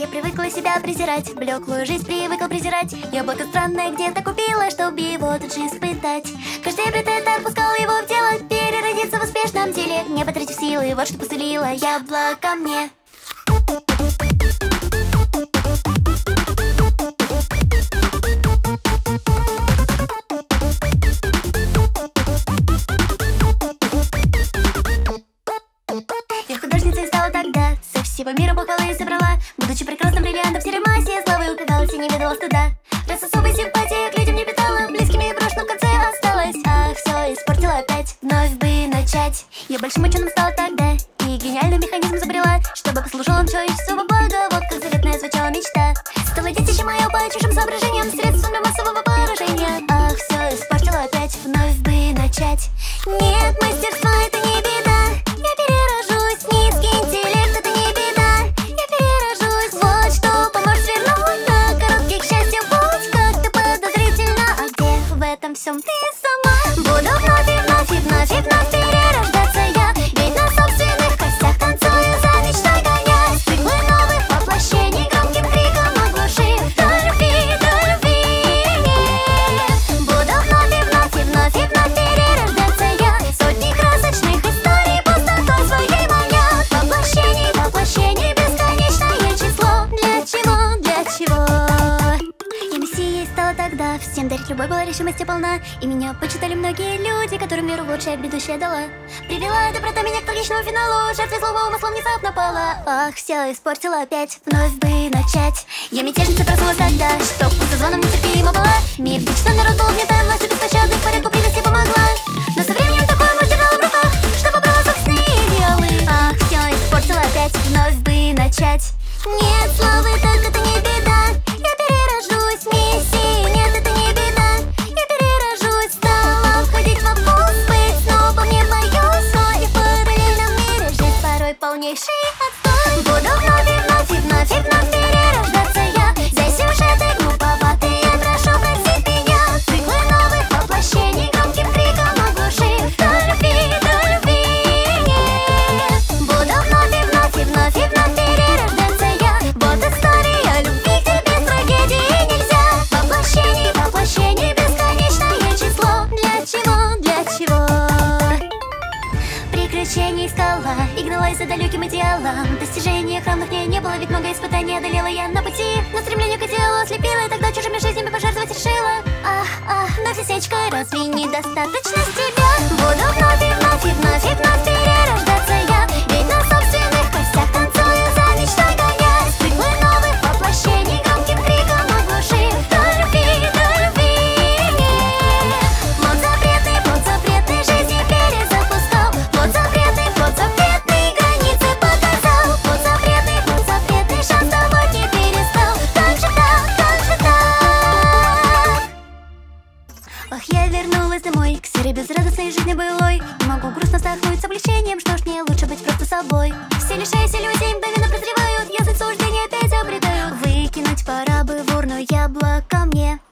Я привыкла себя презирать, блеклую жизнь привыкла презирать. Яблоко странное где-то купила, чтобы его тут же испытать. Каждый аппетит отпускал его в дело, переродиться в успешном деле, не потратив силы, вот что посулило яблоко мне. Я художницей стала тогда, со всего мира похвалы собрала. Будучи прекрасным бриллиантом в серой массе, славой упивалась и не видела стыда. Раз особой симпатии к людям не питала, близкими брошь, но в конце осталась. Ах, все испортила опять, вновь бы начать. Я большим ученым стала тогда и гениальный механизм изобрела, чтобы послужил он человечеству во благо. Вот как заветная звучала мечта. Стало детище мое по чужим соображениям, средствами массового поражения. Ах, все испортила опять, вновь бы начать. Нет, мастерства это не беда. Я перерожусь, низкий интеллект это не беда. Я перерожусь, вот что поможет свернуть на короткий к счастью путь. Как-то подозрительно, а где в этом всем ты сама? Буду вновь и вновь и вновь и вновь перерождаться я. Ведь на собственных костях танцую за мечтой гонясь. Циклы новых воплощений громким криком оглушив. До любви, до любви. Буду вновь и вновь и вновь и вновь перерождаться я. Сотни красочных историй пустотой своей манят. Воплощений, воплощений бесконечное число. Для чего, для чего? Я мессией стала тогда, всем дарить любовь была решимости полна. И меня почитали многие люди, которым веру в лучшее грядущее дала. Привела доброта меня к трагичному финалу, жертвой злого умысла внезапно пала. Ах, все испортила опять, вновь бы начать. Я мятежница проснулась тогда, чтоб со звоном нетерпимо была. Мир, что народ был угнетаем, властью беспощадных порядку привести помогла. Но со временем такой мощь держала в руках, что побрала собственные идеалы. Ах, все испортила опять, вновь бы начать. Нет славы, так это не беда. Я перерожусь, миссии, нет, это не беда. Я перерожусь, стала входить во вкус, быть снова мне боюсь. Но и в параллельном мире жизнь порой полнейший отстой. Буду вновь и вновь и вновь и вновь перерождаться я. За сюжеты глуповатые, я прошу простить меня. Циклы новых воплощений громким криком оглушив. До любви, до любви. Буду вновь и вновь и вновь и вновь перерождаться я. Вот история любви, где без трагедии нельзя. Воплощений, воплощений бесконечное число. Для чего, для чего? Приключений искала и гналась за далеким идеалом. Достижений равных мне не было, ведь много испытаний одолела я на пути. Но стремление к идеалу ослепило, и тогда чужими жизнями пожертвовать решила. Но сесечка, разве недостаточно с тебя? Буду вновь и вновь и вновь и вновь перерождаться я. Ведь на собственных костях танцую за мечтой гонясь. Циклы новых воплощений громким криком оглушив. До любви, до любви. Плод запретный жизни перезапускал. Плод запретный границы показал. Плод запретный шанс давать не перестал. Как же так, как же так? Ах, я вернулась домой к серой безрадостной жизни былой. Не могу грустно вздохнуть с облегчением, что ж мне лучше быть просто собой. Все лишаясь иллюзий мгновенно прозревают, ясность суждения опять обретают. Выкинуть пора бы в урну яблоко мне.